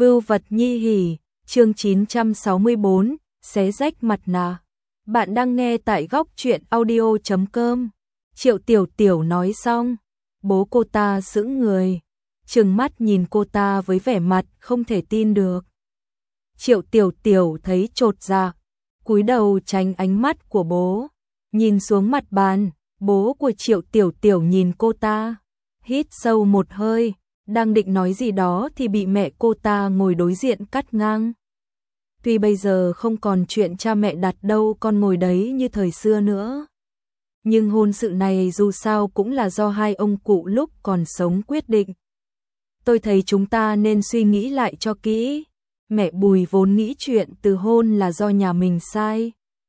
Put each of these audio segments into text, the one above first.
Vưu vật nhi hỉ, chương 964, xé rách mặt nạ. Bạn đang nghe tại góc truyện audio.com. Triệu Tiểu Tiểu nói xong, bố cô ta sững người, trừng mắt nhìn cô ta với vẻ mặt không thể tin được. Triệu Tiểu Tiểu thấy chột dạ, cúi đầu tránh ánh mắt của bố, nhìn xuống mặt bàn. Bố của Triệu Tiểu Tiểu nhìn cô ta, hít sâu một hơi, đang định nói gì đó thì bị mẹ cô ta ngồi đối diện cắt ngang. Tuy bây giờ không còn chuyện cha mẹ đặt đâu con ngồi đấy như thời xưa nữa, nhưng hôn sự này dù sao cũng là do hai ông cụ lúc còn sống quyết định. Tôi thấy chúng ta nên suy nghĩ lại cho kỹ. Mẹ Bùi vốn nghĩ chuyện từ hôn là do nhà mình sai,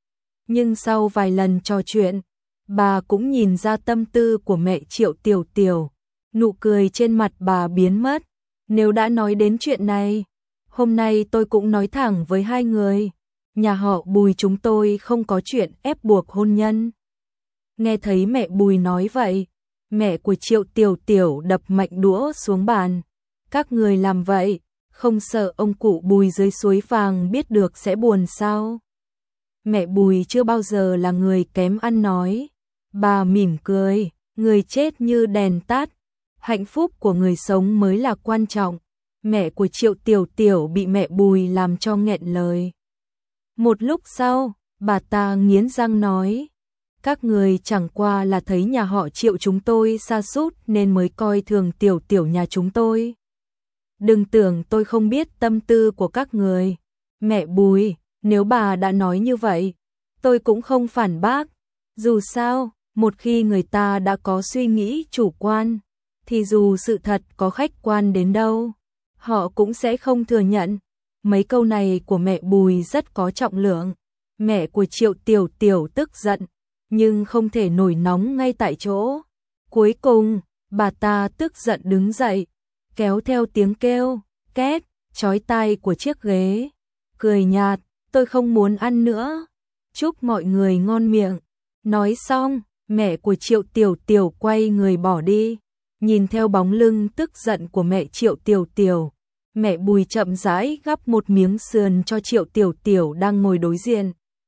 nhưng sau vài lần trò chuyện, bà cũng nhìn ra tâm tư của mẹ Triệu Tiểu Tiểu. Nụ cười trên mặt bà biến mất. Nếu đã nói đến chuyện này, hôm nay tôi cũng nói thẳng với hai người. Nhà họ Bùi chúng tôi không có chuyện ép buộc hôn nhân. Nghe thấy mẹ Bùi nói vậy, mẹ của Triệu Tiểu Tiểu đập mạnh đũa xuống bàn. Các người làm vậy, không sợ ông cụ Bùi dưới suối vàng biết được sẽ buồn sao? Mẹ Bùi chưa bao giờ là người kém ăn nói. Bà mỉm cười, người chết như đèn tắt. Hạnh phúc của người sống mới là quan trọng. Mẹ của Triệu Tiểu Tiểu bị mẹ Bùi làm cho nghẹn lời. Một lúc sau, bà ta nghiến răng nói, các người chẳng qua là thấy nhà họ Triệu chúng tôi sa sút nên mới coi thường Tiểu Tiểu nhà chúng tôi. Đừng tưởng tôi không biết tâm tư của các người. Mẹ Bùi, nếu bà đã nói như vậy, tôi cũng không phản bác. Dù sao, một khi người ta đã có suy nghĩ chủ quan, thì dù sự thật có khách quan đến đâu, họ cũng sẽ không thừa nhận. Mấy câu này của mẹ Bùi rất có trọng lượng. Mẹ của Triệu Tiểu Tiểu tức giận, nhưng không thể nổi nóng ngay tại chỗ. Cuối cùng, bà ta tức giận đứng dậy, kéo theo tiếng kêu két chói tai của chiếc ghế, cười nhạt, tôi không muốn ăn nữa. Chúc mọi người ngon miệng. Nói xong, mẹ của Triệu Tiểu Tiểu quay người bỏ đi. Nhìn theo bóng lưng tức giận của mẹ Triệu Tiểu Tiểu, mẹ Bùi chậm rãi gắp một miếng sườn cho Triệu Tiểu Tiểu đang ngồi đối diện.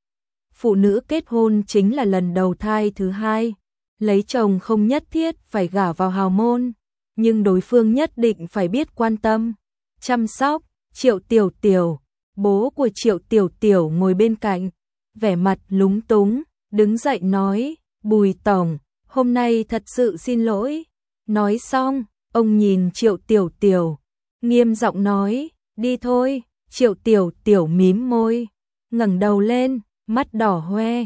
Phụ nữ kết hôn chính là lần đầu thai thứ hai. Lấy chồng không nhất thiết phải gả vào hào môn, nhưng đối phương nhất định phải biết quan tâm, chăm sóc. Triệu Tiểu Tiểu, bố của Triệu Tiểu Tiểu ngồi bên cạnh, vẻ mặt lúng túng, đứng dậy nói, Bùi tổng, hôm nay thật sự xin lỗi. Nói xong, ông nhìn Triệu Tiểu Tiểu, nghiêm giọng nói, đi thôi. Triệu Tiểu Tiểu mím môi, ngẩng đầu lên, mắt đỏ hoe,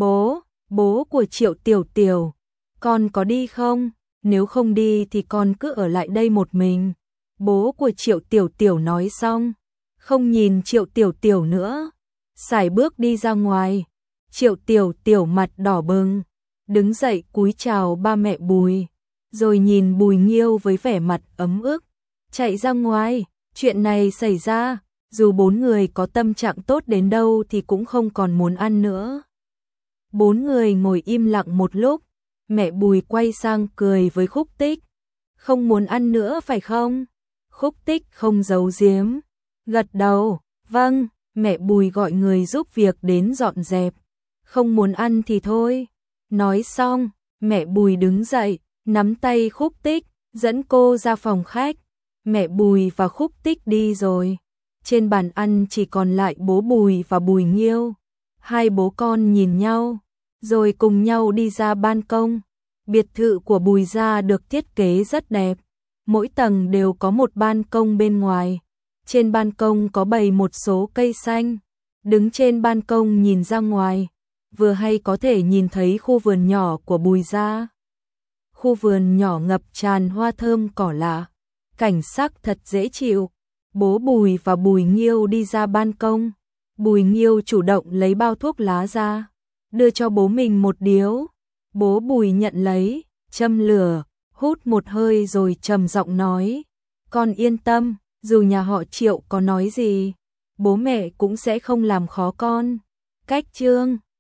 bố của Triệu Tiểu Tiểu, con có đi không? Nếu không đi thì con cứ ở lại đây một mình. Bố của Triệu Tiểu Tiểu nói xong, không nhìn Triệu Tiểu Tiểu nữa, sải bước đi ra ngoài. Triệu Tiểu Tiểu mặt đỏ bừng, đứng dậy cúi chào ba mẹ Bùi, rồi nhìn Bùi Nghiêu với vẻ mặt ấm ức, chạy ra ngoài. Chuyện này xảy ra, dù bốn người có tâm trạng tốt đến đâu thì cũng không còn muốn ăn nữa. Bốn người ngồi im lặng một lúc, mẹ Bùi quay sang cười với Khúc Tích, không muốn ăn nữa phải không? Khúc Tích không giấu giếm, gật đầu, vâng. Mẹ Bùi gọi người giúp việc đến dọn dẹp, không muốn ăn thì thôi. Nói xong, mẹ Bùi đứng dậy, nắm tay Khúc Tích, dẫn cô ra phòng khách. Mẹ Bùi và Khúc Tích đi rồi. Trên bàn ăn chỉ còn lại bố Bùi và Bùi Nghiêu. Hai bố con nhìn nhau, rồi cùng nhau đi ra ban công. Biệt thự của Bùi gia được thiết kế rất đẹp. Mỗi tầng đều có một ban công bên ngoài. Trên ban công có bày một số cây xanh. Đứng trên ban công nhìn ra ngoài, vừa hay có thể nhìn thấy khu vườn nhỏ của Bùi gia. Khu vườn nhỏ ngập tràn hoa thơm cỏ lạ, cảnh sắc thật dễ chịu. Bố Bùi và Bùi Nghiêu đi ra ban công. Bùi Nghiêu chủ động lấy bao thuốc lá ra, đưa cho bố mình một điếu. Bố Bùi nhận lấy, châm lửa, hút một hơi rồi trầm giọng nói, con yên tâm, dù nhà họ Triệu có nói gì, bố mẹ cũng sẽ không làm khó con. Cách chương